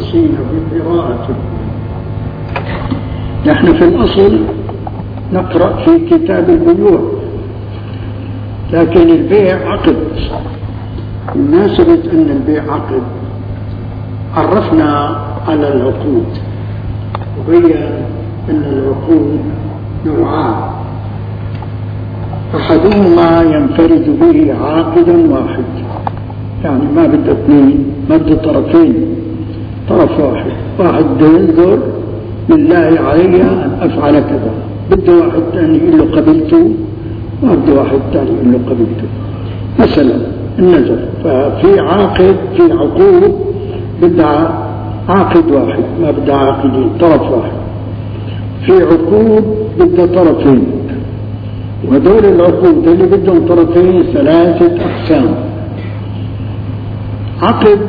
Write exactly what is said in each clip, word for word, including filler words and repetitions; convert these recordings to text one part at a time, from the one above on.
المخلصين في قراءته. نحن في الأصل نقرأ في كتاب البيوع، لكن البيع عقد. بمناسبة أن البيع عقد عرفنا على العقود وبين أن العقود نوعان، أحدهما ينفرد به عاقد واحد، يعني ما بده اثنين، ما بده طرفين، طرف واحد. واحد بده ينذر بالله علي أن أفعل كذا، بده واحد ثاني يقول له قبلته، ما بده واحد ثاني يقول له قبلته. مثلا النذر، ففي عاقد، في عقود بدها عاقد واحد، ما بدها عاقدين، طرف واحد. في عقود بدها طرفين، وهذول العقود اللي بدهم طرفين ثلاثة أقسام: عقد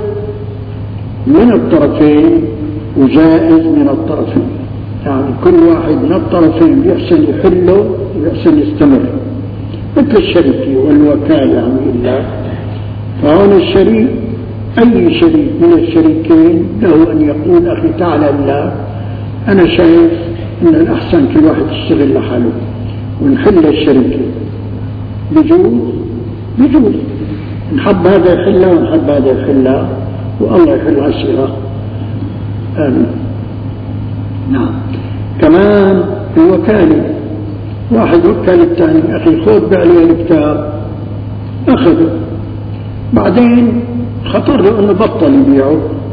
من الطرفين وجائز من الطرفين، يعني كل واحد من الطرفين بيحسن يحله ويحسن يستمر، مثل الشركة والوكالة عن الله. فهون الشريك، أي شريك من الشريكين له أن يقول أخي تعالى الله، أنا شايف أن الأحسن كل واحد يشتغل لحاله ونحل الشركة. بجوز بجوز نحب هذا يحلها ونحب هذا يحلها، والله يحل عشرة. آمين. نعم. كمان الوكالة، واحد وكال الثاني، أخي خذ بعلي الكتاب، أخذه، بعدين خطر له أنه بطل يبيعه،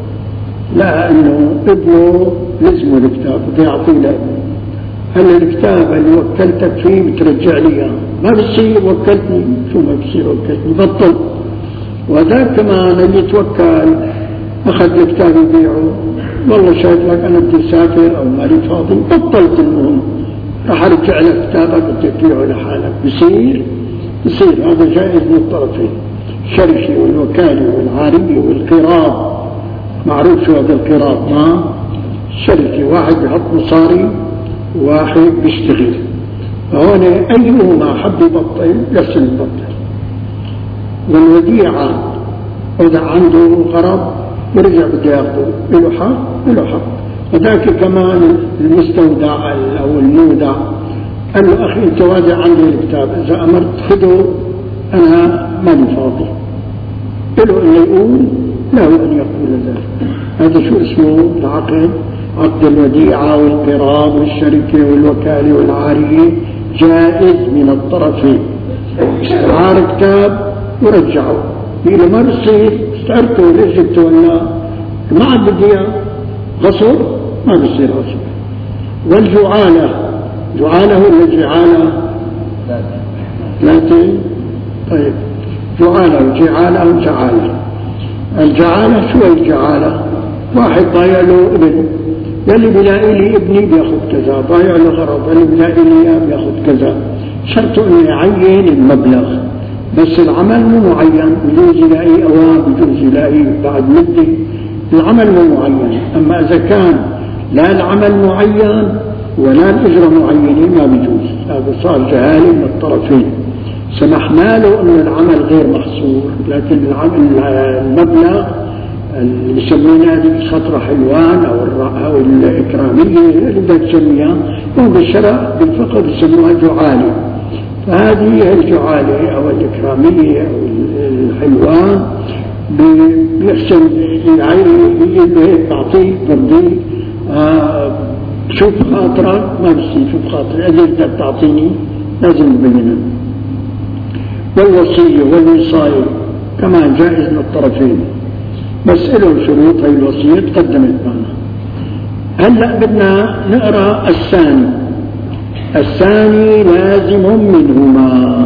لا أنه ابنه لزمه الكتاب ويعطيه له. هل الكتاب اللي وكلتك فيه بترجع لي اياه؟ ما بصير وكلتني، شو ما بصير وكلتني، بطل. وهذا كمان اللي توكل أخذ الكتاب يبيعه، والله شايف لك أنا بدي أسافر أو مالي فاضي، بطلت المهم، راح أرجع لك كتابك بدي تبيعه لحالك. بصير بصير هذا جائز من الطرفين، الشركة والوكالة والعارية والقراض. معروف شو هذا القراض؟ ما الشركة واحد بيحط مصاري وواحد بيشتغل، فهون أيهما حب يبطل يحسن يبطل. والوديعة إذا عنده غرض يرجع بده ياخذه، له حق له حق. وذاك كمان المستودع أو المودع قال له أخي أنت وادع عندي الكتاب، إذا أمرت خذه أنا ماني فاضي، له أن يقول له أن يقول ذلك. هذا شو اسمه العقد؟ عقد الوديعة والقراض والشركة والوكالة والعارية جائز من الطرفين. استعار كتاب ورجعه، يقول ما بصير استعرته ليش جبته ولا ما عاد بدي اياه، غصب ما بصير غصب. والجعالة، جعالة ولا جعالة؟ ثلاثة. طيب جعالة وجعالة وجعالة. الجعالة شو الجعالة؟ واحد ضايع له ابن، يلي بلاقي لي ابني بياخذ كذا، ضايع له غرض يلي بلاقي لي اياه بياخذ كذا. شرطه انه يعين المبلغ، بس العمل مو معين، بجوز يلاقي اوان بجوز يلاقي بعد مدة، العمل مو معين. اما اذا كان لا العمل معين ولا الاجرة معينة ما بجوز، هذا صار جهالة من الطرفين. سمحنا له ان العمل غير محصور، لكن العمل المبلغ اللي بسميناه هذه خطرة حلوان أو أو الإكرامية اللي بدك تسميها، هم بالشرع بالفقه بسموها جعالة. فهذه الجعالة أو الإكرامية أو الحلوان بيحسن يجيب هيك تعطيك برضيك، آه شوف خاطرك، ما بصير شوف خاطرك، إذا بدك تعطيني لازم تبينها. والوصية والوصاية كمان جائز من الطرفين، بس لهم شروط. هي الوصية تقدمت معنا. هلأ بدنا نقرأ الثاني. الثاني لازم منهما،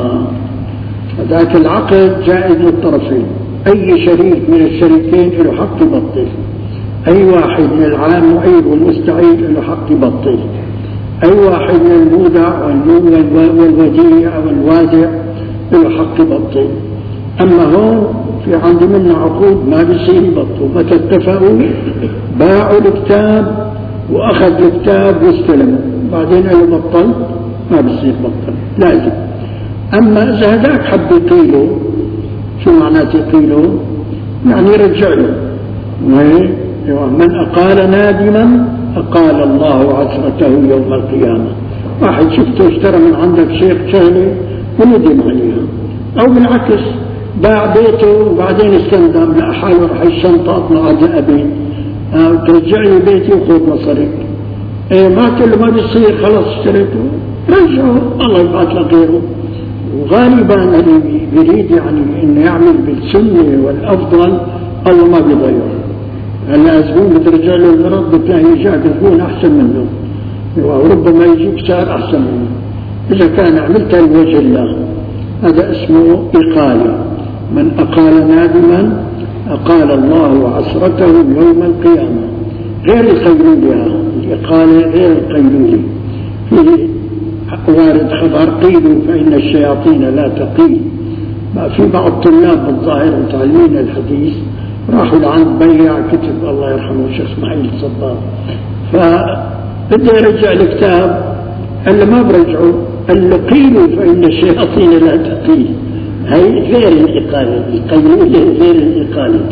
ذاك العقد جائز للطرفين، أي شريك من الشريكين له حق يبطل، أي واحد من العام معيب والمستعيد له حق يبطل، أي واحد من المودع والوديع والوادع له حق يبطل. أما هون في عندي منا عقود ما بيصير يبطلوا، متى اتفقوا باعوا الكتاب وأخذ الكتاب واستلموا، بعدين قالوا بطل، ما بيصير بطل لازم. أما إذا هذاك حب يقيله، شو معناته يقيله؟ يعني يرجع له من أقال نادما أقال الله عثرته يوم القيامة. واحد شفته اشترى من عندك شيخ شغله وندم عليها، أو بالعكس باع بيته وبعدين استندم لا حاله رح الشنطة أطلع أبي أه ترجع لي بيتي وخذ مصاريك. إيه ما كل ما بيصير خلاص اشتريته رجعه الله يبعث له غيره. وغالبا اللي بيريد يعني انه يعمل بالسنه والافضل الله ما بيضيعه. هلا زبون بترجع له المرض بتلاقي جاك زبون احسن منه، وربما يجيك سعر احسن منه اذا كان عملتها لوجه الله. هذا اسمه اقاله. من اقال نادما اقال الله عثرته يوم القيامه. غير القيلولة، الاقاله غير القيلولة. في وارد خبر قيلوا فإن الشياطين لا تقيل. في بعض الطلاب بالظاهر متعلمين الحديث راحوا لعند بيع كتب الله يرحمه الشيخ اسماعيل الصباغ، فبده يرجع الكتاب قال له ما برجعه، قال له قيلوا فإن الشياطين لا تقيل. هي غير الإقالة، القيلولة غير الإقالة.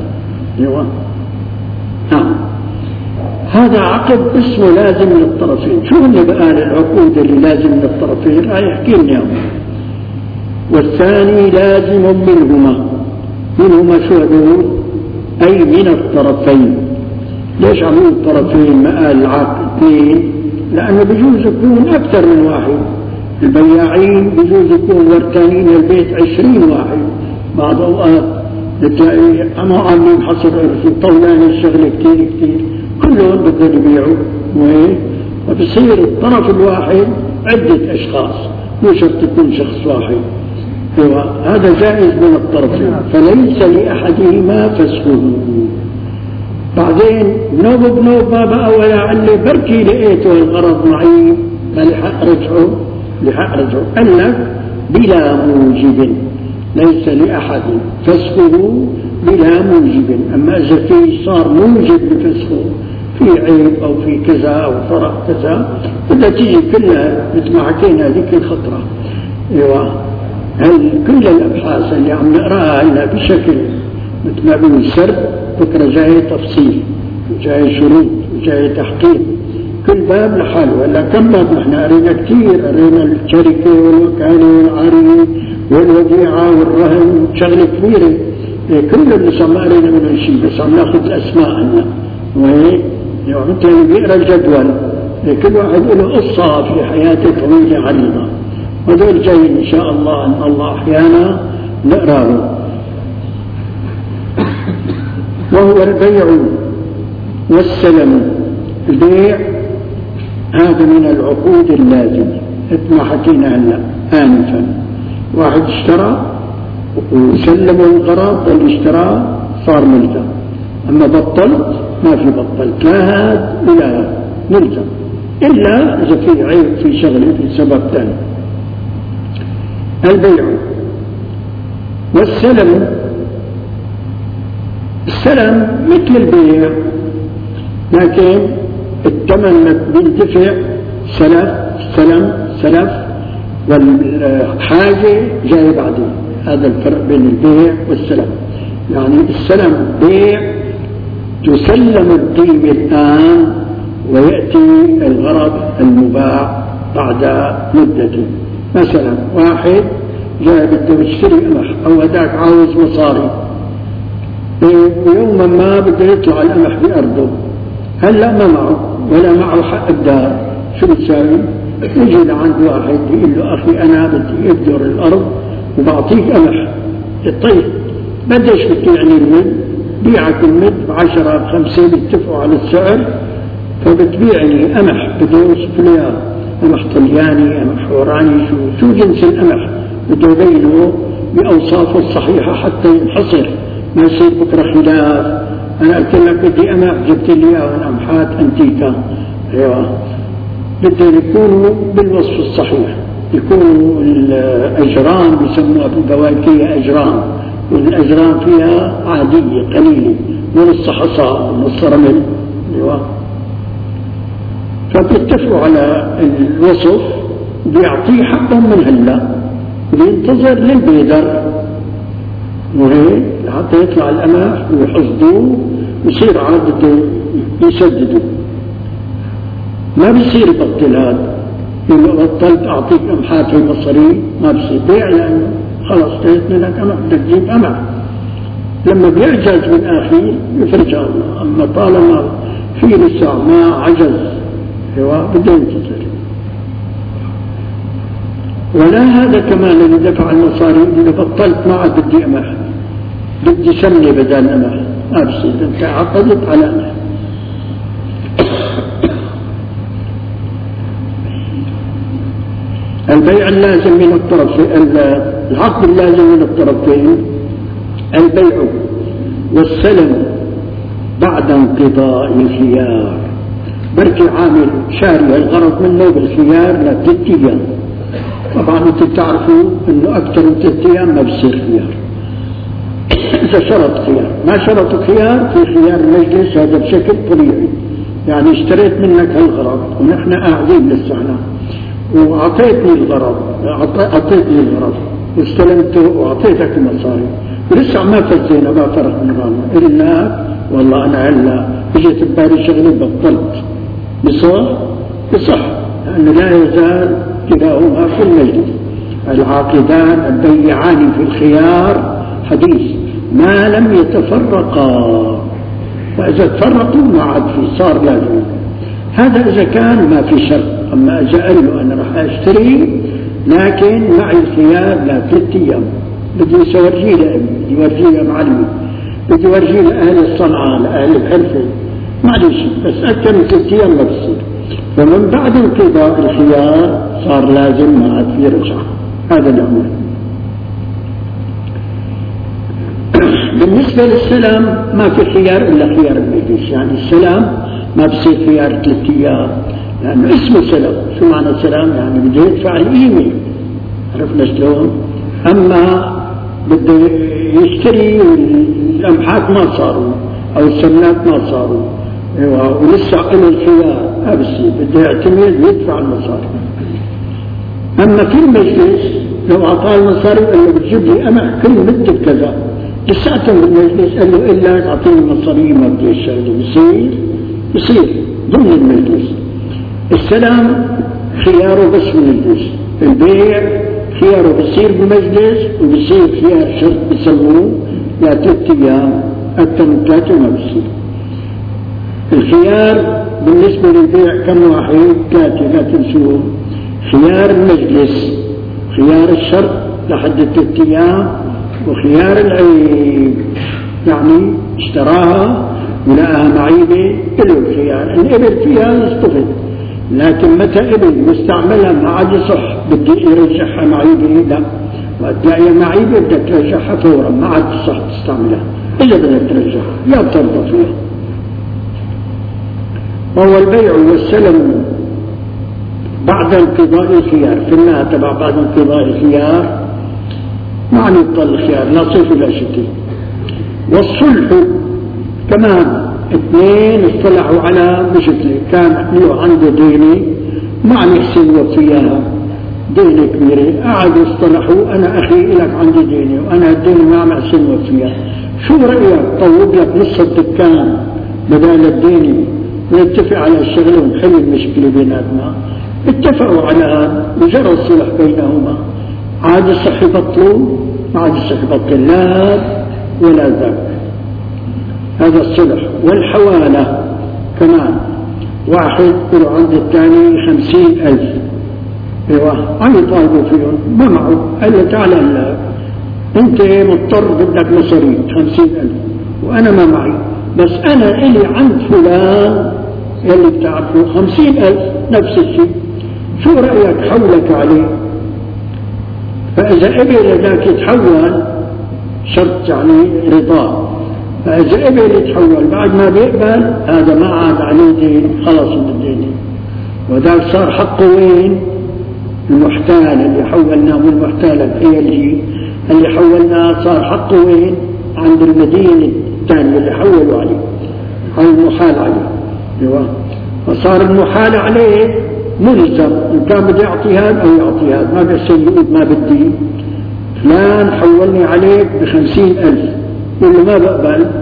نعم. هذا عقد اسمه لازم للطرفين. شو اللي بقى العقود اللي لازم للطرفين؟ راح يحكي لنا. والثاني لازم منهما. منهما شو هذول؟ أي من الطرفين. ليش عملوا الطرفين ما قال العقد اثنين؟ لأنه بجوز يكون أكثر من واحد. البياعين بجوز يكون ورتانين البيت عشرين واحد. بعض أوقات بتلاقي أما عاملين حصر إرث طولان الشغلة كتير كتير كلهم بدهم يبيعوا، وبصير الطرف الواحد عدة أشخاص مو شرط يكون شخص واحد. هذا جائز من الطرفين، فليس لأحدهما فسخه. بعدين بنوب بنوب ما بقى ولا علي بركي لقيته الغرض معي ما لحق رجعه لحق رجعه. قال لك بلا موجب، ليس لأحد فسخه بلا موجب. أما إذا في صار موجب لفسخه في عيب أو في كذا أو فرق كذا بدها تيجي كلها مثل ما حكينا هذيك الخطرة. ايوه هل كل الأبحاث اللي عم نقراها هلا بشكل مثل ما بيقول سرد، بكرة جاي تفصيل وجاي شروط وجاي تحقيق، كل باب لحاله. هلا كم باب نحن قرينا كثير، قرينا الشركة والوكالة والعارية والوديعة والرهن شغلة كبيرة. كل اللي صار ما قرينا منه شيء، بس عم ناخذ الأسماء عنا وهيك. يعني مثلا بيقرا الجدول كل واحد له قصة في حياته طويلة عريضة، وهذول جايين إن شاء الله أن الله أحيانا نقراه. وهو البيع والسلم. البيع هذا من العقود اللازمة مثل ما حكينا هلا آنفا. واحد اشترى وسلموا الغرض اللي اشتراه صار ملزم، أما بطلت ما في بطلت لا هذا ولا هذا ملزم، إلا إذا في عيب في شغله في سبب ثاني. البيع والسلم. السلم مثل البيع لكن الثمن بيندفع سلف سلم سلف والحاجة جاية بعدين. هذا الفرق بين البيع والسلم. يعني السلم بيع تسلم القيمة الآن ويأتي الغرض المباع بعد مدة. مثلا واحد جاء بده يشتري قمح أو هداك عاوز مصاري، ويوما ما بده يطلع القمح بأرضه، هلا ما معه ولا معه حق الدار، شو بتساوي؟ يجي لعند واحد يقول له أخي أنا بدي أبدر الأرض وبعطيك قمح. طيب بديش بتبيعني المد؟ بيعك المد بعشرة بخمسة بيتفقوا على السعر، فبتبيعني قمح بده يوصف لي قمح طلياني قمح حوراني، شو شو جنس القمح بده يبينه بأوصافه الصحيحة حتى ينحصر ما يصير بكرة خلاف. أنا قلت لك بدي قمح جبت لي إياه قمحات أنتيكا. أيوه بدهم يكونوا بالوصف الصحيح، يكونوا الأجرام بيسموها بالبواكية أجرام، والأجرام فيها عادية قليلة ونص حصى ونص رمل. أيوه فبيتفقوا على الوصف، بيعطيه حقهم من هلا بينتظر للبيدر وهيك حتى يطلع القمح ويحصدوه ويصير عاد بده يسددوا. ما بيصير يبطل هذا، يقول بطلت أعطيك أمحاك المصري، ما بيصير بيع، لأنه خلاص اشتريت منك أمح، بدك تجيب أمح. لما بيعجز بالآخير يفرجها الله. أما طالما في لسه ما عجز هو بده ينتظر. ولا هذا كمان اللي دفع المصاري اللي بطلت ما عاد بدي أمح، بدي سمنة بدل أمح، ما بصير، أنت عقدت على أمح. البيع اللازم من الطرفين، العقد اللازم من الطرفين البيع والسلم بعد انقضاء الخيار. بركي عامل شاري الغرض منه بالخيار لثلاث ايام، طبعا انتم بتعرفوا انه اكثر من ثلاث ايام ما بصير خيار. اذا شرط خيار، ما شرط خيار في خيار المجلس هذا بشكل طبيعي، يعني اشتريت منك هالغرض ونحن قاعدين لسه واعطيتني الغرض، اعطيتني الغرض واستلمته واعطيتك المصاري ولسه ما فزينا ما فرق من غالنا الا والله انا هلا اجت ببالي شغله بطلت، بصح بصح لانه لا يزال كلاهما في المجلس. العاقدان البيعان في الخيار حديث ما لم يتفرقا، فاذا تفرقوا ما عاد في صار لازم. هذا اذا كان ما في شرط. اما اذا قال له انا راح اشتري لكن معي الخيار لثلاث ايام، بدي يورجيه لأمي، بدي يورجيه لمعلمي، بدي يورجيه لأهل الصنعة لأهل الحرفة، معلش بس أكثر من ثلاث أيام ما بصير. فمن بعد انقضاء الخيار صار لازم ما عاد في رجعة. هذا الأمر. بالنسبة للسلام ما في خيار إلا خيار المجلس، يعني السلام ما بصير خيار ثلاث أيام لأنه اسمه سلام. شو معنى سلام؟ يعني بده يدفع القيمة، عرفنا شلون؟ أما بده يشتري والأمحات ما صاروا أو السمنات ما صاروا ولسه له الخيار، ما بصير، بده يعتمد ويدفع المصاري. أما في المجلس لو أعطاه المصاري قال له بتجيب لي أمح كل مدة كذا، لساته بالمجلس قال له إلا تعطيني المصاري ما بدي الشغله، بصير بصير ضمن المجلس. السلام خياره بس من المجلس، البيع خياره بصير بمجلس وبصير خيار شرط بسموه لا ثلاث ايام، اكثر من ثلاثه ما بصير. الخيار بالنسبه للبيع كم واحد؟ ثلاثه، لا تنسوه. خيار المجلس، خيار الشرط لحد ثلاث ايام، وخيار العيب يعني اشتراها ولقاها معيبه له الخيار، الابل فيها يستفيد، لكن متى ابل مستعملها ما عاد يصح بدي يرجعها معيبه، لا، وقت تلاقيها معيبه بدك ترجعها فورا، ما عاد تصح تستعملها اذا بدك ترجعها يا بترضى فيها. وهو البيع والسلم بعد انقضاء الخيار، فينا تبع بعد انقضاء الخيار ما يبطل الخيار لا صيف ولا شتاء. والصلح كمان اثنين اصطلحوا على مشكلة، كان له عنده ديني ما عم يحسن وفيها، ديني كبيرة، قعدوا اصطلحوا أنا أخي لك عندي ديني وأنا الديني ما عم يحسن وفيها، شو رأيك طوب لك نص الدكان بدال الديني ونتفق على الشغل ونحل المشكلة بيناتنا؟ اتفقوا على هذا وجرى الصلح بينهما. عاد الصح يبطلوا، ما عاد الصح يبطل لا هذا ولا ذاك. هذا الصلح. والحوالة كمان، واحد له عند الثاني خمسين ألف، ايوه عم يطالبوا فيهم ما معه، قال له تعال هلا انت مضطر بدك مصاريف خمسين ألف وانا ما معي، بس انا الي عند فلان اللي بتعرفه خمسين ألف نفس الشيء، شو رأيك حولك عليه؟ فإذا قبل ذاك يتحول شرط يعني رضاه، فإذا قبل يتحول بعد ما بيقبل هذا ما عاد عليه دين، خلص من الدين، وذاك صار حقه وين؟ المحتال اللي حولناه، من المحتال الاي ال جي اللي حولناه صار حقه وين؟ عند المدينة الثانية اللي حولوا عليه، على المحال عليه، ايوه، فصار المحال عليه ملزم ان كان بده يعطي هذا او يعطي هذا، ما بيحسن يقول ما بدي فلان حولني عليك بخمسين ألف، يقول له ما بقبل،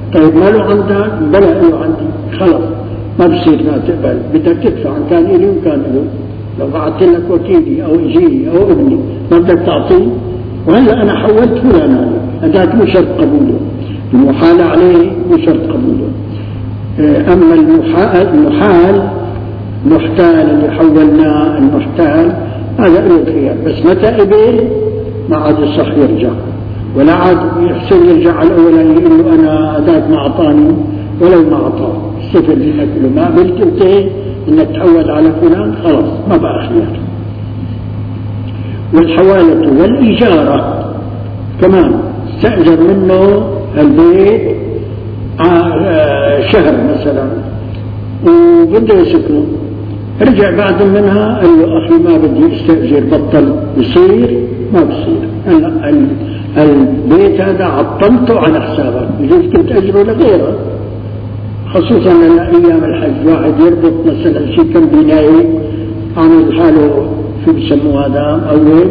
طيب ما له عندك؟ بلا له عندي، خلص ما بصير ما تقبل، بدك تدفع إن كان إلي وكان له. لو بعثت لك وكيلي أو إجيلي أو ابني ما بدك تعطيه؟ وهلا أنا حولت فلان عليك، هذاك مو شرط قبوله، المحال عليه مو شرط قبوله. أما المحال محتال اللي حولناه المحتال هذا له خيار، بس متى قبل ما عاد يصح يرجع، ولا عاد يحسن يرجع على الأولاني يقول له أنا هذاك ما أعطاني ولو ما أعطاه استفل منك له ما قبلت انتهي إنك تحول على فلان خلاص ما بقى خيار. والحوالة والإجارة كمان استأجر منه البيت شهر مثلا وبده يسكنه، رجع بعد منها قال له أخي ما بدي استأجر بطل، بصير ما بصير، أنا البيت هذا عطلته على حسابك، بجوز كنت أجره لغيره، خصوصا أيام الحج واحد يربط مثلا شيء كم بناية عامل حاله شو بسموه هذا أول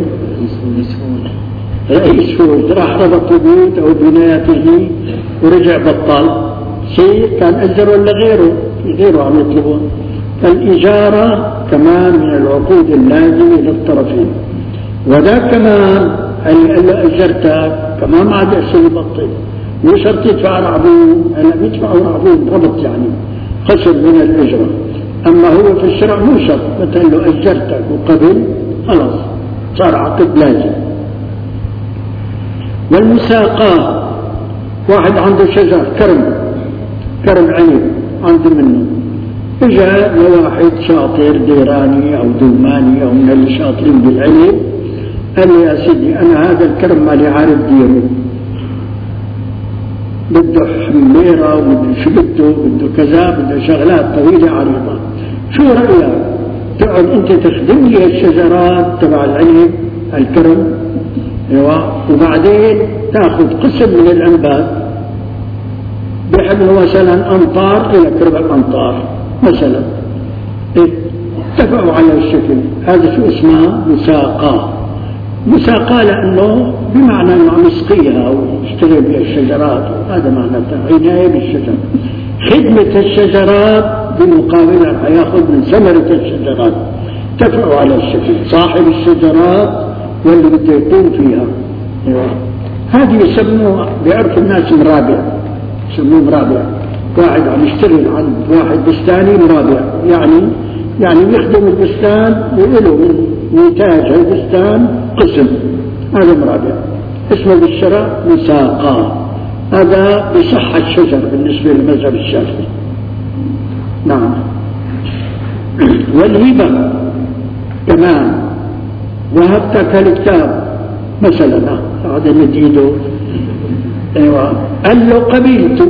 رئيس فوز، راح ربط البيت أو بنايته ورجع بطل، شيء كان أجر ولا غيره غيره عم يطلبون. فالإجارة كمان من العقود اللازمة للطرفين، وذا كمان اللي قال له أجرتك كمان ما عاد يحسن يبطل، مو شرط يدفع رعبون، هلا بيدفعوا رعبون ربط يعني خسر من الأجرة. أما هو في الشرع مو شرط، مثلا لو أجرتك وقبل خلاص صار عقد لازم. والمساقاة واحد عنده شجر كرم كرم عنب عنده منه، اجى لواحد شاطر ديراني او دوماني او من اللي شاطرين بالعنب قال لي يا سيدي انا هذا الكرم مالي عارف ديره، بده حميره وبده شو بده بده كذا بده شغلات طويله عريضه، شو رايك تقعد انت تخدم لي الشجرات تبع العنب الكرم ايوه، وبعدين تاخذ قسم من الانبات بحجم مثلا امطار الى ربع الامطار مثلا، اتفقوا على الشكل هذا شو اسمه مساقاه. مساقاه لانه بمعنى انه عم يسقيها ويشتغل بها الشجرات، هذا معناته عنايه بالشجر، خدمه الشجرات بمقابلها حياخذ من ثمره الشجرات. اتفقوا على الشكل صاحب الشجرات واللي بده يقوم فيها ايوه. هذه يسموها بيعرف الناس مرابع، يسموه مرابع، واحد عم يشتغل عند واحد بستاني مرابع، يعني يعني يخدم البستان وله من نتاج البستان قسم، هذا مرابع اسمه بالشرع مساقاه. هذا بصحة الشجر بالنسبة للمذهب الشافعي. نعم. والهبة كمان وهبتك الكتاب مثلا هذا مديده ايوه قال له قبلته،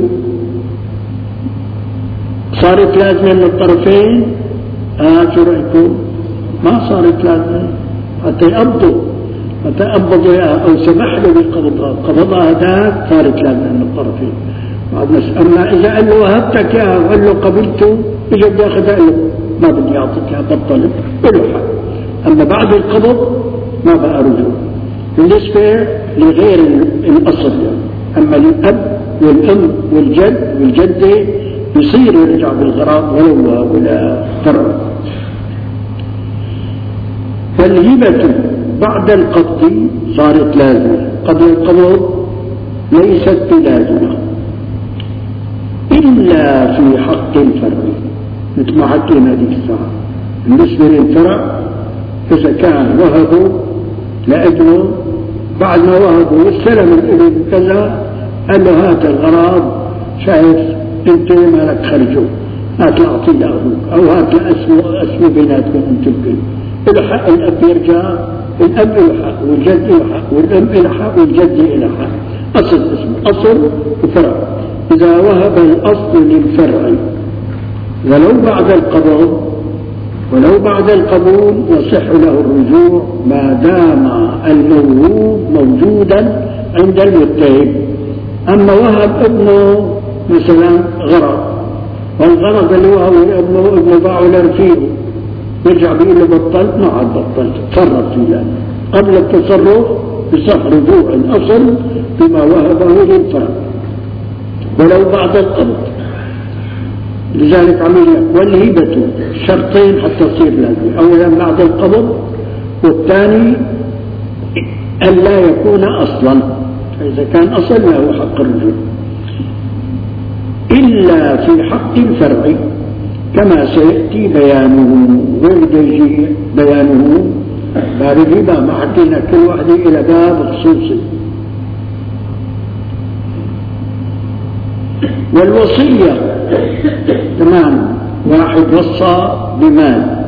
صارت لازمه من الطرفين؟ اه شو رايكم؟ ما صارت لازمه حتى يقبضوا حتى يقبضوا اياها او سمح له بقبضها، قبضها هذاك صارت لازمه من الطرفين. اما اذا قال له وهبتك اياها وقال له قبلته اجى بده ياخذها له ما بدي اعطيك اياها بطلت له حق. اما بعد القبض ما بقى رجوع بالنسبه لغير الاصل يعني. أما الأب والأم والجد والجدة يصير يرجع بالغرام ولو ولا فرع. فالهبة بعد القبض صارت لازمة، قبل القبض ليست بلازمة إلا في حق الفرع، مثل ما حكينا هذه الساعة. بالنسبة للفرع إذا كان وهبه لابنه بعد ما وهبه واستلم الابن كذا قال له هات الغراب شايف انت ما لك خرجه هات اعطي لابوك او هات اسمه اسمه بيناتكم انتم الكل. له حق الاب يرجع، الاب له حق والجد له حق والام له حق والجد له حق. اصل اسمه اصل وفرع. اذا وهب الاصل للفرع ولو بعد القبض ولو بعد القبول يصح له الرجوع ما دام الموهوب موجودا عند المتهم. أما وهب ابنه مثلا غرض، والغرض اللي وهب ابنه ابنه باعه لرفيقه، يرجع بيقول له بطلت، ما عاد بطلت، تصرف في ذلك. قبل التصرف يصح رجوع الأصل بما وهبه للفرع. ولو بعد القبض. لذلك عمل والهبة شرطين حتى تصير لازمة، أولا بعد القبض، والثاني أن لا يكون أصلا، فإذا كان أصل له حق الرجوع، إلا في حق الفرع كما سيأتي بيانه. وين يجي بيانه؟ باب الهبة، ما حكينا كل واحدة إلى باب خصوصي. والوصية تمام، واحد وصى بمال،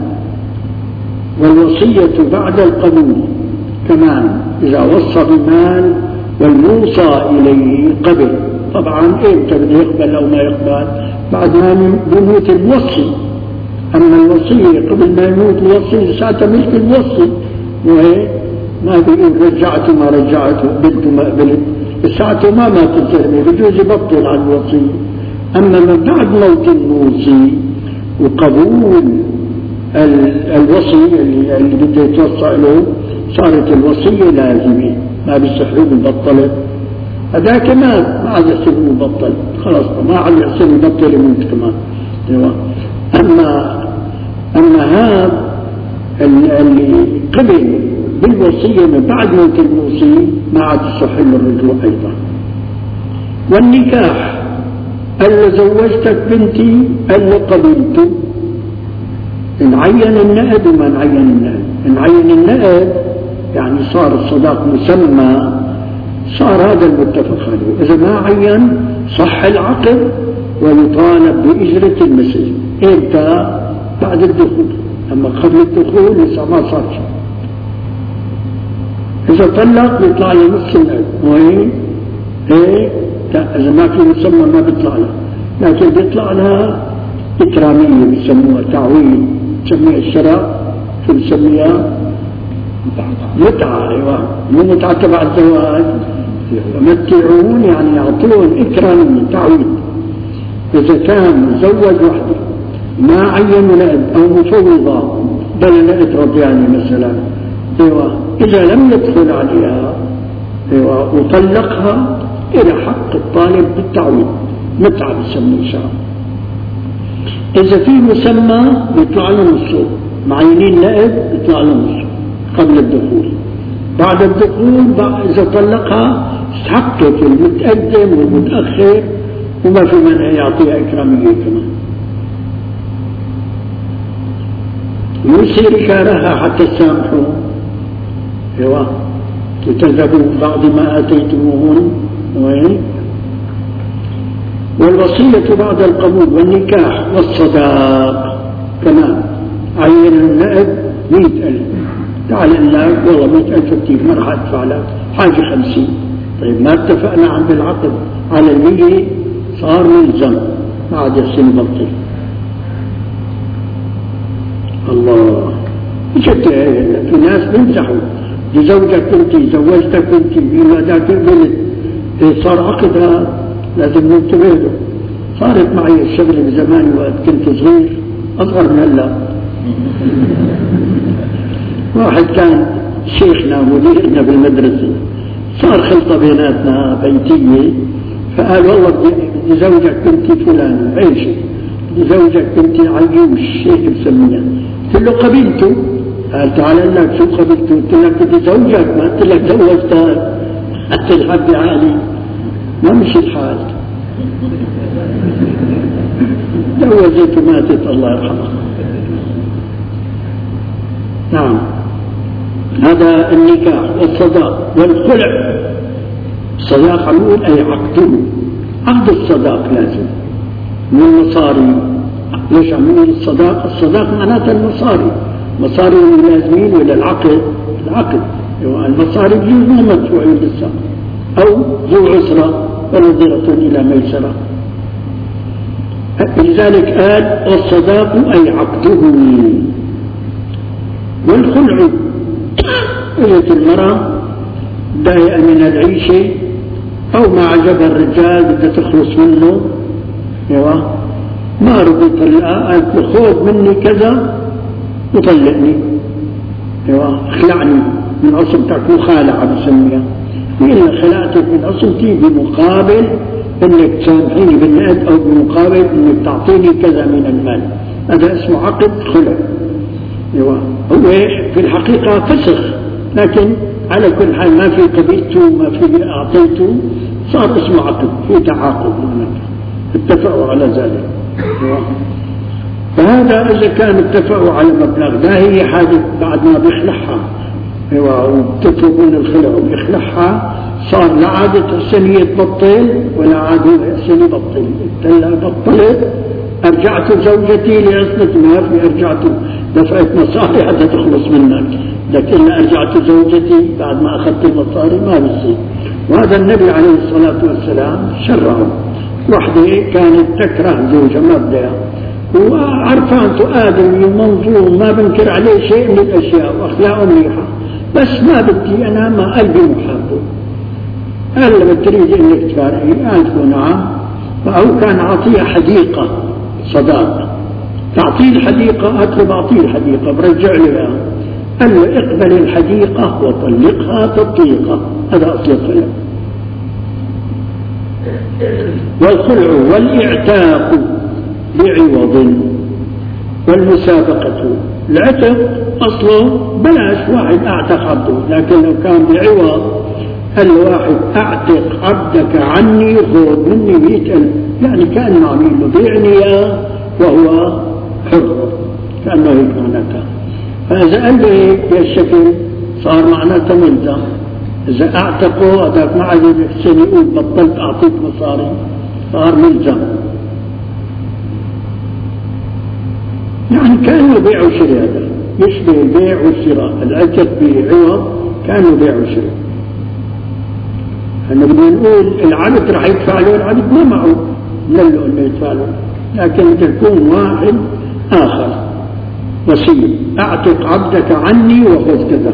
والوصية بعد القبول كمان إذا وصى بمال والموصى إليه قبل. طبعا إمتى بده يقبل أو ما يقبل؟ بعد ما يموت الوصي. أما الوصية قبل ما يموت الوصي ساعة ملك الوصي، وهي ما بيقول رجعته ما رجعته، بنته ما قبلت، ساعته ما مات الزلمة بجوز يبطل عن الوصية. أما من بعد موت الموصي وقبول الوصي اللي, اللي بده يتوصى له صارت الوصية لازمة، ما بيصحوا ببطلت. هذاك مات ما عاد يصير مبطل، خلاص ما عاد يصير مبطل يموت كمان. أما أما هذا اللي قبل بالوصية من بعد موت الموصي ما عاد يصح له الرجوع أيضا. والنكاح ألا زوجتك بنتي ألا قبلت، نعين النائب وما نعين النائب. نعين النائب يعني صار الصداق مسمى، صار هذا المتفق عليه. إذا ما عين صح العقد ويطالب بإجرة المثل. إمتى؟ بعد الدخول. أما قبل الدخول لسه ما صار شيء. إذا طلق بيطلع له نص النائب، وهي إيه؟ لا، إذا ما في مسمى ما بيطلع لها، لكن بيطلع لها إكرامية بيسموها تعويض، بسميها الشراء، شو بسميها؟ متعة. أيوة، مو متعة تبع الزواج، يمتعون يعني يعطون إكرامية تعويض. إذا كان مزوج وحده ما عين نائب أو مفوضة بل نائب رضياني مثلا، أيوة، إذا لم يدخل عليها أيوة وطلقها إلى حق الطالب بالتعويض، متعة بسموه شعب. إذا في مسمى بيطلع له نصه، معينين نائب بيطلع له نصه قبل الدخول. بعد الدخول إذا طلقها استحقت المتقدم والمتأخر، وما في منع يعطيها إكرامية كمان. يصير كارها حتى تسامحوا، ايوه، تذهبوا بعد ما آتيتموهن. وين؟ والوصية بعد القبول والنكاح والصداق كمان. عين النائب مئة ألف، تعال لك والله مئة ألف كتير، ما راح أدفع لك حاجة خمسين. طيب ما اتفقنا عند العقد على المية، صار ملزم، ما عاد يصير مبطل. الله، شفت في ناس بيمزحوا، دي زوجك انت، زوجتك انت، بما ذاك البنت صار عقدها لازم ننتبه له. صارت معي الشغله بزمان وقت كنت صغير، اصغر من هلا. واحد كان شيخنا مديرنا بالمدرسه، صار خلطه بيناتنا بيتيه، فقال والله بدي زوجك انت فلان عيشي، بدي زوجك انت عيوش هيك بسميها. قلت له قبلته. قال تعال لك شو قبلته؟ قلت لك بدي زوجك، ما قلت لك زوجتك، حتى الحد عالي ما مشي الحال. زوجته ماتت الله يرحمها. نعم، هذا النكاح والصداق والخلع. الصداق عمول أي عقده، عقد الصداق لازم من المصاري. ليش عمول الصداق؟ الصداق معناتها المصاري، مصاري اللازمين ولا العقد؟ العقد المصاري بجوز ما مدفوع لسه، أو ذو عسرة ونظرة إلى ميسرة. لذلك قال والصداق أي عقده. والخلع إجت المرأة ضايقة من العيشة أو ما عجبها الرجال بدها تخلص منه، ايوه، ما رضي يطلقها، قالت له خذ مني كذا وطلقني، ايوه، اخلعني من عصمتك، مخالعة بسميها. وإلا خلعتك من عصمتي بمقابل انك تسامحيني بالنقد او بمقابل انك تعطيني كذا من المال، هذا اسمه عقد خلع. هو في الحقيقة فسخ، لكن على كل حال ما في قبلته ما في اعطيته، صار اسمه عقد، في تعاقد اتفقوا على ذلك. فهذا اذا كان اتفقوا على مبلغ، لا هي حاجة بعد ما بيخلعها وبتطلبون الخلع وبيخلعها، صار لا عاد تحسن هي تبطل ولا عاد هو يحسن يبطل. هلا بطلت ارجعت زوجتي لعصمة ما في، ارجعت دفعت مصاري حتى تخلص منك، لكن ارجعت زوجتي بعد ما اخذت المصاري ما بصير. وهذا النبي عليه الصلاة والسلام شرعه. وحده كانت تكره زوجها ما بدها، وعرفان آدمي ومنظوم ما بنكر عليه شيء من الاشياء واخلاقه منيحه، بس ما بدي انا ما قلبي محبه. قال لما تريد انك تفارقي؟ قالت له نعم. فهو كان اعطيها حديقه صداقه، تعطيه الحديقه، قالت له بعطيه الحديقه برجع له اياها. قال له اقبل الحديقه وطلقها تطليقه، هذا اصل الخلع. والخلع والاعتاق بعوض والمسابقة. العتق أصله بلاش، واحد أعتق عبده، لكن لو كان بعوض قال له واحد أعتق عبدك عني خذ مني مئة ألف، يعني كأنه عميل له بيعني إياه وهو حر، كأنه هيك معناتها. فإذا قال له هيك بهالشكل صار معناتها ملزم. إذا أعتقوا هذاك ما عاد يحسن يقول بطلت أعطيك مصاري، صار ملزم. يعني كأنه بيع وشراء، هذا يشبه البيع والشراء. العتق بعوض كأنه بيع وشراء. احنا بدنا نقول العبد راح يدفع له، العبد ما معه له انه يدفع له، لكن تكون واحد اخر وسيط، اعتق عبدك عني وخذ كذا.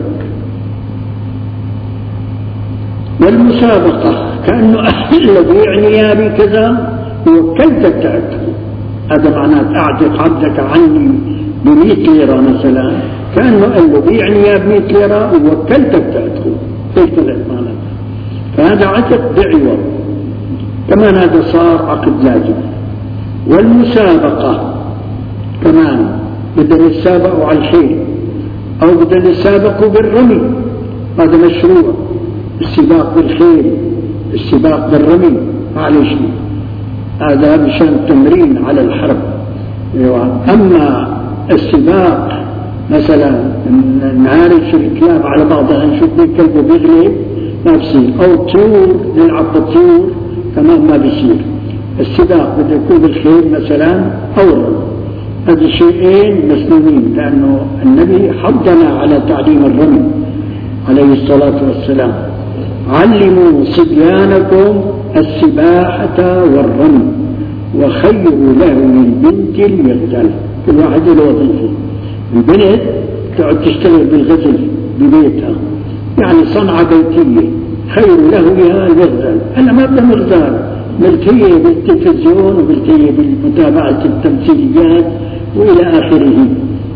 والمسابقة كأنه أهل بيعني يا بي كذا ووكلتك تعتقه، هذا معناه أعتق عبدك عني بمئة ليرة مثلا، كأنه قال له بيعني يا بمئة ليرة ووكلتك تعتقه، هيك طلعت معناه. فهذا عتق بعوض، كمان هذا صار عقد لازم. والمسابقة كمان بدنا نتسابقوا على الخيل أو بدنا نتسابقوا بالرمي، هذا مشروع. السباق بالخيل، السباق بالرمي، معلش هذا مشان تمرين على الحرب. أما السباق مثلا نعارش الكلاب على بعضها، نشوف مين كلبه بيغلب، ما بصير. أو طيور نلعب بالطيور كمان ما بيصير. السباق بده يكون بالخيل مثلا أو الرمي، هذه شيئين مسنونين، لأنه النبي حضنا على تعليم الرمي عليه الصلاة والسلام. علموا صبيانكم السباحة والرمي وخيروا له من بنت المغزل. كل واحد له وظيفة. البنت تقعد تشتغل بالغزل ببيتها، يعني صنعة بيتية، خير له بها المغزل. أنا ما بدي مغزل، ملكية بالتلفزيون وملكية بالمتابعة التمثيليات وإلى آخره.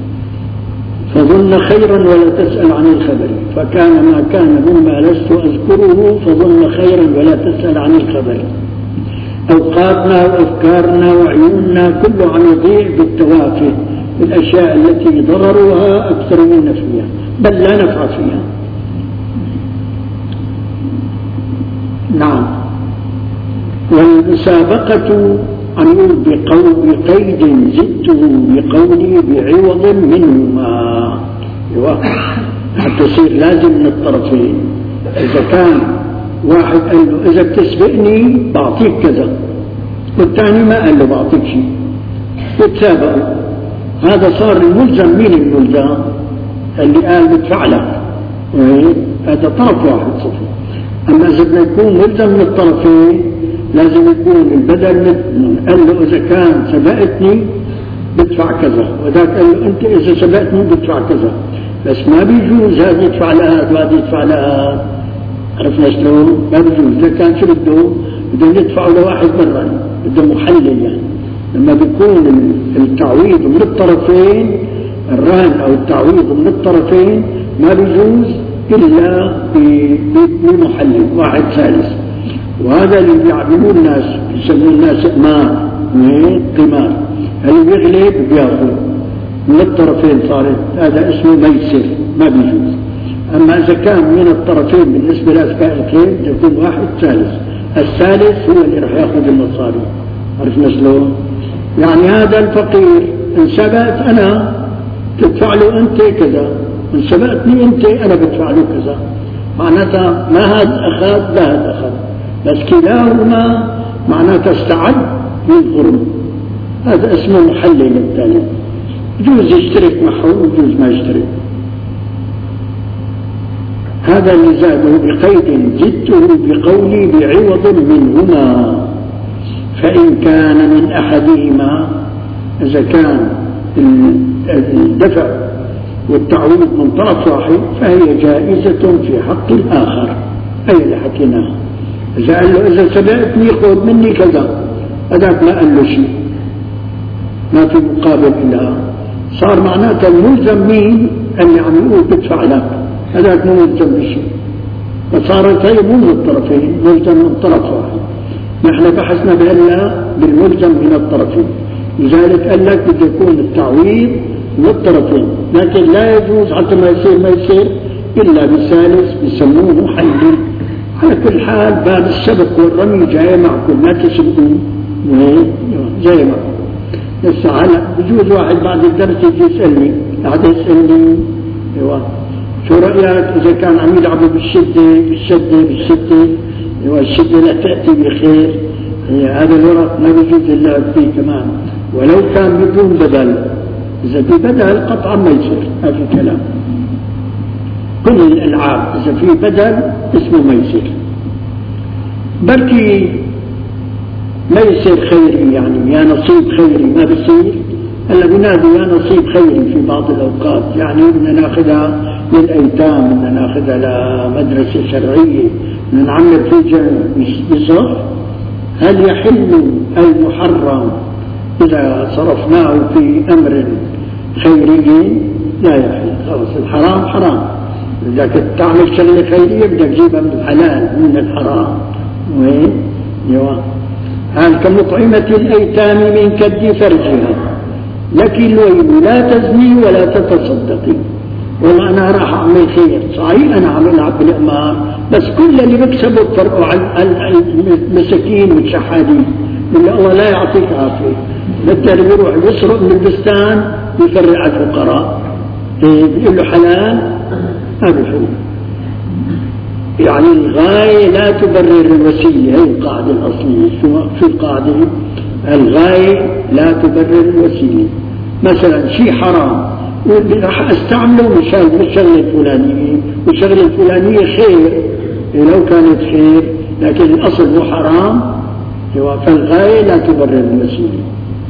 فظن خيرا ولا تسأل عن الخبر، فكان ما كان مما لست أذكره فظن خيرا ولا تسأل عن الخبر. أوقاتنا وأفكارنا وعيوننا كله عم يضيع بالتوافه، بالأشياء التي ضررها أكثر من نفعها، بل لا نفع فيها. نعم. والمسابقة أن بقول بقيد زدته بقولي بعوض منهما، حتى يصير لازم من الطرفين. إذا كان واحد قال له إذا بتسبقني بعطيك كذا، والثاني ما قال له بعطيك شيء، وتسابقوا، هذا صار الملزم. مين الملزم؟ اللي قال بدفع لك، هذا طرف واحد صفر. أما إذا بدنا يكون ملزم من الطرفين لازم يكون البدل. قال له إذا كان سبقتني بدفع كذا، وذاك قال له أنت إذا سبقتني بدفع كذا، بس ما بيجوز هذا يدفع لها وهذا يدفع لها. عرفنا شلون؟ ما بيجوز. إذا كان شو بده؟ بدهم يدفعوا لواحد مرة، بده محلل. يعني لما بيكون التعويض من الطرفين، الرهن أو التعويض من الطرفين، ما بيجوز إلا بمحلل واحد ثالث. وهذا اللي بيعملوه الناس، بيسموه الناس إمار قمار، اللي بيغلب بياخذ من الطرفين، صارت هذا اسمه ميسر ما بيجوز. أما إذا كان من الطرفين بالنسبة لأذكاء الخيل يكون واحد ثالث، الثالث هو اللي راح ياخذ المصاري. عرفنا شلون؟ يعني هذا الفقير إن سبقت أنا تدفع له أنت كذا، إن سبقتني أنت أنا بدفع له كذا، معناتها ما هذا أخذ لا هذا أخذ، بس كلاهما معناتها استعد للغرم. هذا اسمه محلل الثالث، يجوز يشترك معه ويجوز ما يشترك. هذا اللي زاده بقيد زدته بقولي بعوض منهما، فإن كان من أحدهما، إذا كان الدفع والتعويض من طرف واحد فهي جائزة في حق الآخر، أي اللي حكيناها. إذا قال له إذا سبقتني خذ مني كذا، هذاك ما قال له شيء، ما في مقابل لها، صار معناته الملزم مين؟ اللي عم يقول بدفع لك، هذاك مو ملزم بشيء، فصارت هي مو من الطرفين، ملزم من طرف واحد. نحن بحثنا بألا بالملزم من الطرفين، لذلك قال لك بده يكون التعويض من الطرفين، لكن لا يجوز حتى ما يصير ما يصير إلا بالثالث بيسموه محلل. على كل حال باب السبق والرمي جاي معكم، ما تسبقوا جاي معكم. لسه هلا بجوز واحد بعد الدرس يجي يسألني، قاعد يسألني ايوه شو رأيك إذا كان عم يلعبوا بالشدة بالشدة بالشدة، ايوه الشدة لا تأتي بخير، هذا الورق ما بيجوز اللعب فيه كمان، ولو كان بدون بدل، إذا ببدل قطعا ما يصير، ما في كلام. كل الألعاب إذا في بدل اسمه ما يصير. بركي ما يصير خيري، يعني يا نصيب خيري ما بيصير، هلا بنادي يا نصيب خيري في بعض الأوقات، يعني بدنا ناخذها للأيتام، بدنا ناخذها لمدرسة شرعية، بدنا نعمل فيها يصح. هل يحل المحرم إذا صرفناه في أمر خيري؟ لا يحل، خلاص الحرام حرام. إذا كنت تعمل شغلة خيرية بدك تجيبها من الحلال من الحرام. وين؟ يوا هل كمطعمة الأيتام من كد فرجها لك الويل لا تزني ولا تتصدقي. والله أنا راح أعمل خير، صحيح أنا عم ألعب بالأمار، بس كل اللي بكسبه بفرقه على المساكين والشحادين، اللي الله لا يعطيك عافية. بالتالي بيروح يسرق من البستان ويفرع على الفقراء، بيقول له حلال ما بيحل. يعني الغاية لا تبرر الوسيلة، هي القاعدة الأصلية. شو القاعدة؟ الغاية لا تبرر الوسيلة. مثلا شيء حرام راح استعمله مشان الشغلة الفلانية، والشغلة الفلانية خير لو كانت خير، لكن الأصل هو حرام، فالغاية لا تبرر الوسيلة.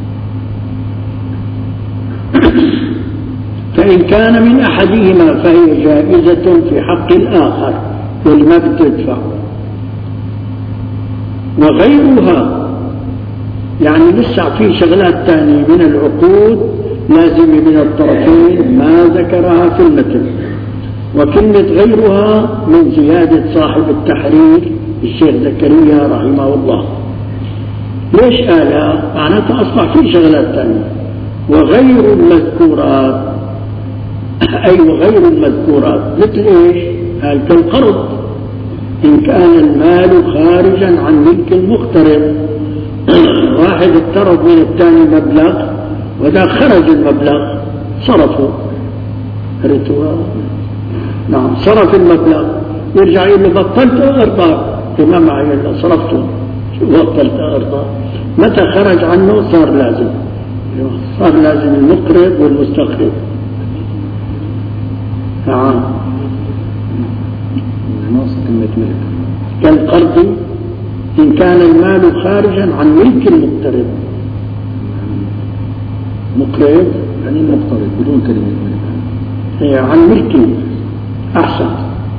فإن كان من أحدهما فهي جائزة في حق الآخر واللي ما بتدفع. وغيرها يعني لسه في شغلات ثانية من العقود لازم من الطرفين ما ذكرها في المتن. وكلمة غيرها من زيادة صاحب التحرير الشيخ زكريا رحمه الله. ليش قالها؟ معناتها أصبح في شغلات ثانية. وغير المذكورات، أي وغير المذكورات مثل إيش؟ قال كالقرض إن كان المال خارجا عن ملك المقترض. واحد اقترض من الثاني مبلغ وإذا خرج المبلغ صرفه، نعم صرف المبلغ، يرجع يقول له بطلت أرضى، ما معي إلا صرفته، شو بطلت أرضى؟ متى خرج عنه صار لازم، صار لازم المقرض والمستقرض. نعم كالقرض إن كان المال خارجا عن ملك المقترض. مقرض يعني مقترض بدون كلمة ملك، هي عن ملكه أحسن.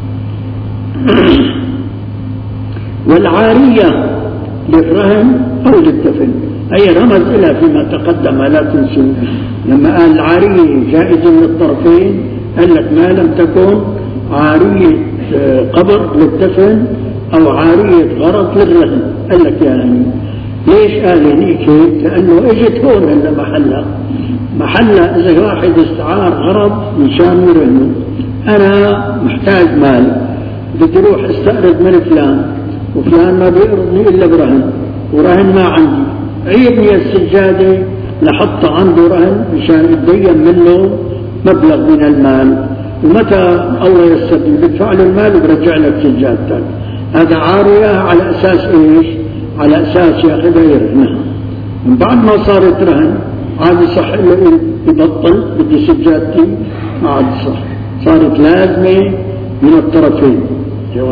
والعارية للرهن أو للدفن، أي رمز إلى فيما تقدم لا تنسوا. لما قال العارية جائزة من الطرفين قال لك ما لم تكن عارية قبر للدفن أو عارية غرض للرهن. قال لك يعني ليش قال هيك؟ لأنه اجت هون إلا محلها محلها إذا واحد استعار غرض مشان يرهنه. أنا محتاج مال، بدي روح استقرض من فلان، وفلان ما بيقرضني إلا برهن، ورهن ما عندي، عيبني السجادة لحطها عنده رهن مشان يتدين منه مبلغ من المال، ومتى الله يستدين بدفع له المال وبرجع لك سجادتك. هذا عارية على أساس إيش؟ على أساس يأخذها يرهنها. من بعد ما صارت رهن عاد صح له يبطل، بدي سجادتي، ما عاد صح، صارت لازمة من الطرفين. جواب.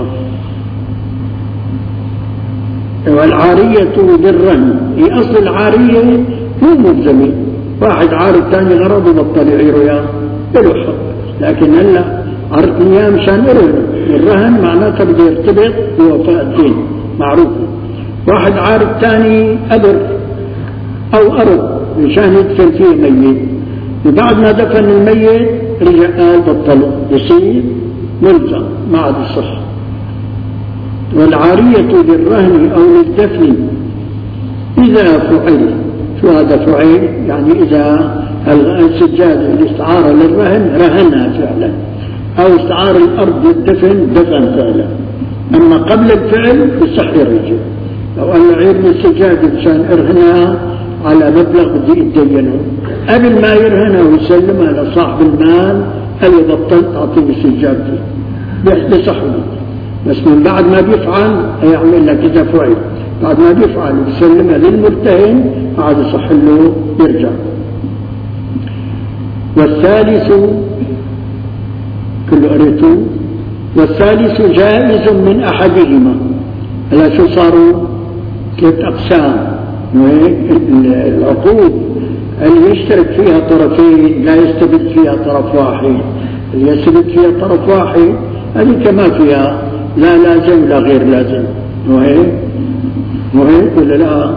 والعارية بالرهن هي أصل العارية مو ملزمة، واحد عارض ثاني غرض وبطل يعيره يا له حق، لكن هلا عرضني اياه مشان ارهن. الرهن معناتها بده يرتبط بوفاء الدين، معروف. واحد عارض ثاني أبر أو أرض مشان يدفن فيه ميت، وبعد ما دفن الميت رجع قال بطله، يصير ملزم، ما عاد يصح. والعارية للرهن أو للدفن إذا فعل. شو هذا فعل؟ يعني إذا السجادة الاستعارة للرهن رهنها فعلا، أو استعار الأرض للدفن دفن فعلا. أما قبل الفعل يصح يرجع. لو أن عيرني السجادة مشان أرهنها على مبلغ بدي يتدينه، قبل ما يرهنها ويسلمها لصاحب المال قال لي بطلت أعطيني سجادتي، بيصح. بس من بعد ما بيفعل يعمل لك إذا فعل، بعد ما بيفعل ويسلمها للمرتهن عاد يصح له يرجع. والثالث كله قريته. والثالث جائز من أحدهما. هلا شو صاروا؟ ثلاث أقسام. العقود اللي يشترك فيها طرفين لا يستبد فيها طرف واحد، اللي يستبد فيها طرف واحد هذه كما فيها لا لازم ولا غير لازم. وهيك وهيك ولا لا؟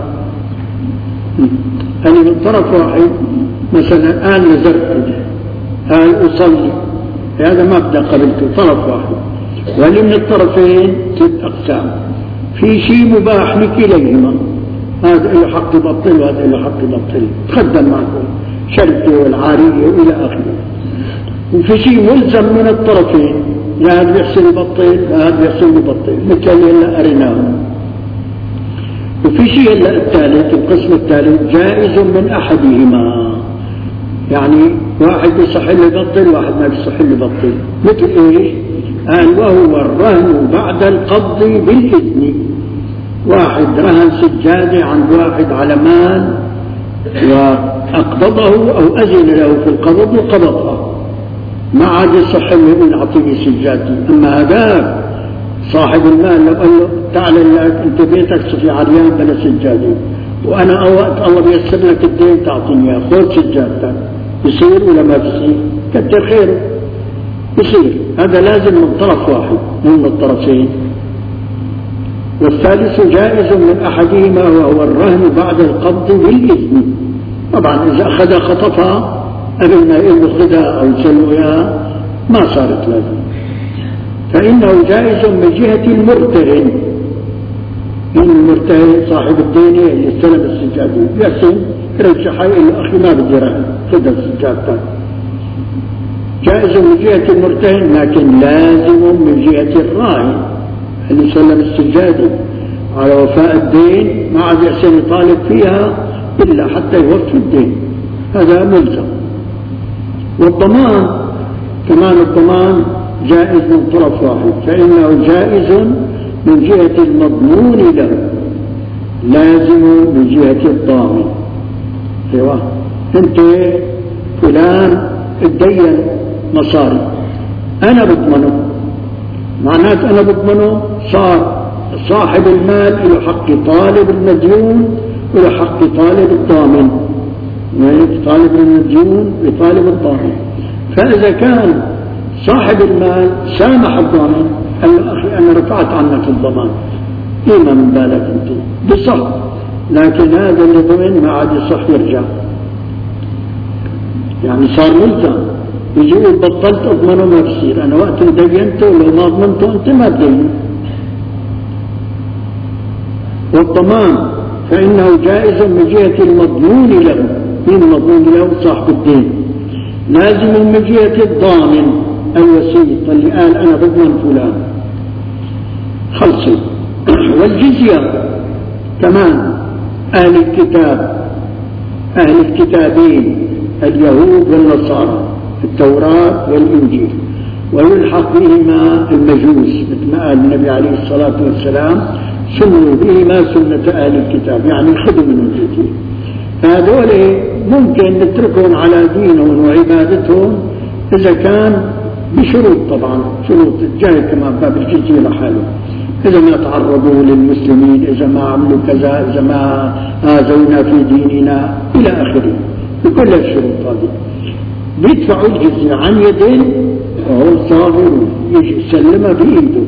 أنا من طرف واحد مثلا الآن نزرت الآن أصلي، هذا ما بدأ قبلته طرف واحد. واللي من الطرفين ست أقسام. في شيء مباح لكليهما، هذا له حق يبطل وهذا له حق يبطل، تقدم معكم شركة والعارية وإلى آخره. وفي شيء ملزم من الطرفين، لا هذا بيحسن يبطل لا هذا بيحسن يبطل، مثل اللي هلا قريناه. وفي شيء هلا الثالث، القسم الثالث جائز من أحدهما، يعني واحد بيصح له يبطل واحد ما بيصح له يبطل. مثل ايش؟ قال وهو الرهن بعد القبض بالإذن. واحد رهن سجادة عند واحد على مال وأقبضه أو أذن له في القبض وقبضها، ما عاد يصح له يقول أعطيني سجادتي. أما هذا صاحب المال لو قال له تعال لك أنت بيتك صفي عريان بلا سجادة، وأنا وقت الله بيسر لك الدين تعطيني إياه، خذ سجادتك، يصير ولا ما بيصير؟ كتر خيره يصير. هذا لازم من طرف واحد من الطرفين. والثالث جائز من أحدهما وهو الرهن بعد القبض بالإذن. طبعا إذا أخذ خطفها قبل ما يقول خذها أو يسلمها إياها ما صارت لازم، فإنه جائز من جهة المرتهن. من المرتهن صاحب الدين اللي استلم السجادة يحسن يرجعها إلى أخي ما بدي رهن، خذها السجادة. جائز من جهة المرتهن، لكن لازم من جهة الراهن اللي سلم السجادة على وفاء الدين، ما عاد يحسن يطالب فيها إلا حتى يوفي الدين، هذا ملزم. والضمان كمان، الضمان جائز من طرف واحد، فإنه جائز من جهة المضمون له، لازم من جهة الضامن. ايوه انت فلان اتدين مصاري انا بضمنه، معناته انا بضمنه، صار صاحب المال له حق طالب المديون وله حق طالب الضامن، طالب المديون وطالب الضامن. فاذا كان صاحب المال سامح الضامن قال له اخي انا رفعت عنك الضمان، قيمة من بالك انت بصح، لكن هذا اللي ضمن ما عاد يصح يرجع، يعني صار ملزم. يجي يقول بطلت اضمنه ما بصير، انا وقت دينته لو ما ضمنته انت ما تدينه، والضمان فإنه جائز من جهة المضمون له. من المضمون له؟ صاحب الدين. لازم من جهة الضامن الوسيط اللي قال أنا بضمن فلان. خلصي. والجزية كمان أهل الكتاب، أهل الكتابين اليهود والنصارى، التوراة والإنجيل، ويلحق بهما المجوس مثل ما قال النبي عليه الصلاة والسلام سنوا بهما سنة أهل الكتاب، يعني خذوا منهم الجزية. فهذول ممكن نتركهم على دينهم وعبادتهم إذا كان بشروط، طبعا شروط الجاهل كما باب الجزية لحاله، إذا ما تعرضوا للمسلمين، إذا ما عملوا كذا، إذا ما آذونا في ديننا إلى آخره، بكل الشروط هذه بيدفعوا الجزية عن يدين وهو صاغر يجي يسلمها بإيده.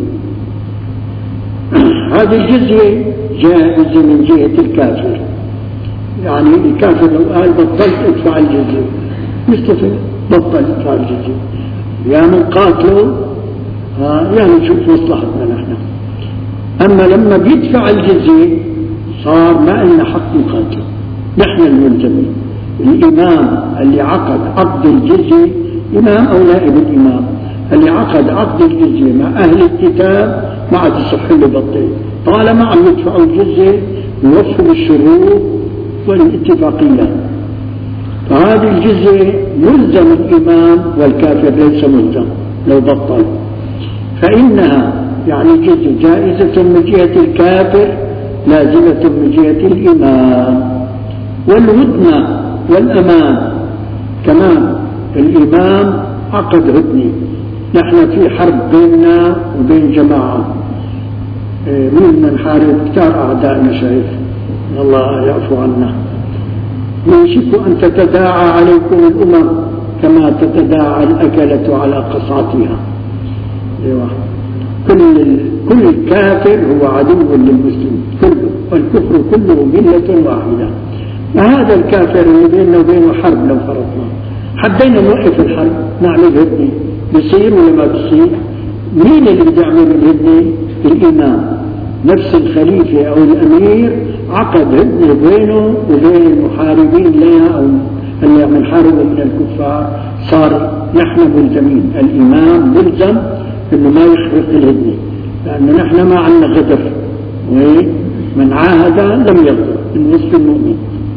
هذه الجزية جائزة من جهة الكافر، يعني الكافر لو قال بطلت ادفع الجزية مستفيد، بطل ادفع الجزية، يا من قاتله يعني نشوف مصلحتنا نحن. أما لما بيدفع الجزية صار ما لنا حق نقاتله، نحن الملزمين. الإمام اللي عقد عقد الجزية، إمام أو نائب الإمام اللي عقد عقد الجزية مع أهل الكتاب ما عاد يصح له بطل، طالما عم يدفعوا الجزية ويوفوا بالشروط والاتفاقيات. فهذه الجزية ملزم الإمام والكافر ليس ملزم لو بطل. فإنها يعني الجزية جائزة من جهة الكافر، لازمة من جهة الإمام. والهدنة والأمان كمان، الإمام عقد هدنة، نحن في حرب بيننا وبين جماعة مين نحارب كتار أعدائنا، شايف الله يعفو عنا. يوشك أن تتداعى عليكم الأمم كما تتداعى الأكلة على قصعتها. أيوة. كل كل كافر هو عدو للمسلم كله، والكفر كله ملة واحدة. فهذا الكافر اللي بيننا وبينه حرب، لو فرضنا حبينا نوقف الحرب نعمل هدنة، بيصير ولا ما بيصير؟ مين اللي بده يعمل الهدنة؟ الإمام نفس الخليفة أو الأمير عقد هدنة بينه وبين المحاربين لها أو اللي عم يحاربوا من الكفار. صار نحن ملزمين، الإمام ملزم إنه ما يخرق الهدنة، لأن نحن ما عندنا غدر، ومن عاهد لم يغدر من وصف المؤمن.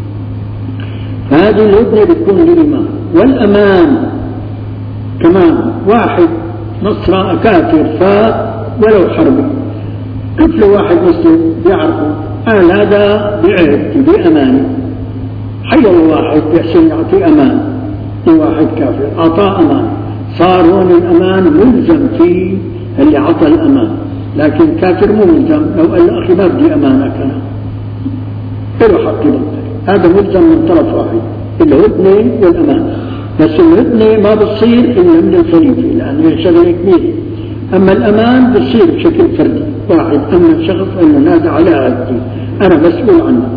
فهذه الهدنة بتكون للإمام. والأمان كمان، واحد نصر كافر فات ولو حربي، كيف لو واحد مسلم بيعرفه قال هذا بعهد بأمانه، حي الله واحد بيحسن يعطي أمان لواحد كافر أعطاه أمان، صار هون الأمان ملزم فيه اللي عطى الأمان، لكن كافر مو ملزم. لو قال له أخي ما بدي أمانك أنا له حق يبطل، هذا ملزم من طرف واحد، الهدنة والأمان. بس الهدنة ما بتصير إلا من الخليفة لأنه شغلة كبيرة. أما الأمان بتصير بشكل فردي، واحد أمن شخص أنه نادى على هذه أنا مسؤول عنه.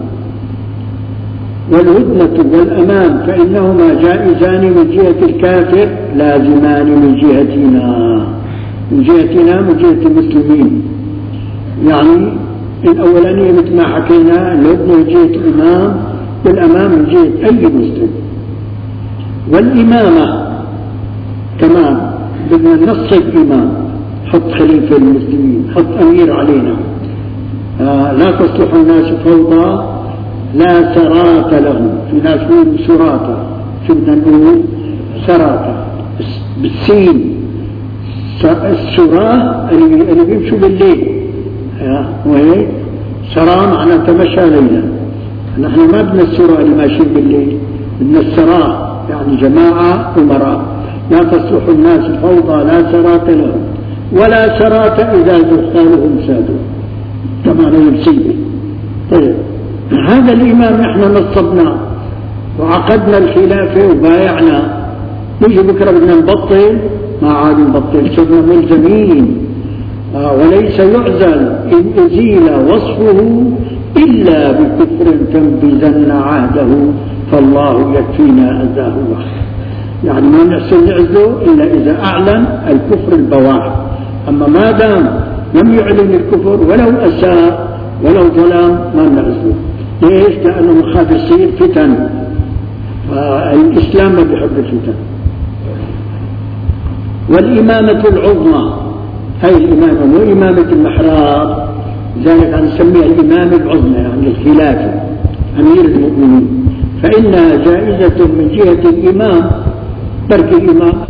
والهدنة والأمان فإنهما جائزان من جهة الكافر، لازمان من جهتنا من جهتنا من جهة المسلمين. يعني الأولانية مثل ما حكينا، الهدنة من جهة الإمام، والأمان من جهة أي مسلم. والإمامة كمان بدنا ننصب إمام، حط خليفة للمسلمين، حط أمير علينا. آه لا تصلح الناس فوضى لا سرات لهم، في ناس يقولوا سراته، شو بدنا نقول؟ سراته بالسين، السراه اللي, اللي بيمشوا بالليل، آه وهيك سراه معناه تمشى ليلا. نحن ما بدنا السراه اللي ماشيين بالليل، بدنا السراه يعني جماعة أمراء. لا تصلح الناس فوضى لا سرات لهم ولا سرات إذا دخانهم سادوا، كما لا يمسيبه. طيب هذا الإمام نحن نصبناه وعقدنا الخلافة وبايعنا، نيجي بكرة بدنا نبطل، ما عاد نبطل، صرنا ملزمين. آه وليس يعزل إن أزيل وصفه إلا بكفر تنبذن عهده، فالله يكفينا أذاه وحده. يعني ما نحسن نعزله إلا إذا أعلن الكفر البواح. أما ما دام لم يعلن الكفر ولو أساء ولو ظلام ما بنعزله. ليش؟ لأنه مخاف يصير فتن، فالإسلام ما بيحب الفتن. والإمامة العظمى هي الإمامة مو إمامة المحراب، ذلك نسميها الإمامة العظمى يعني الخلافة أمير المؤمنين، فإنها جائزة من جهة الإمام ترك الإمام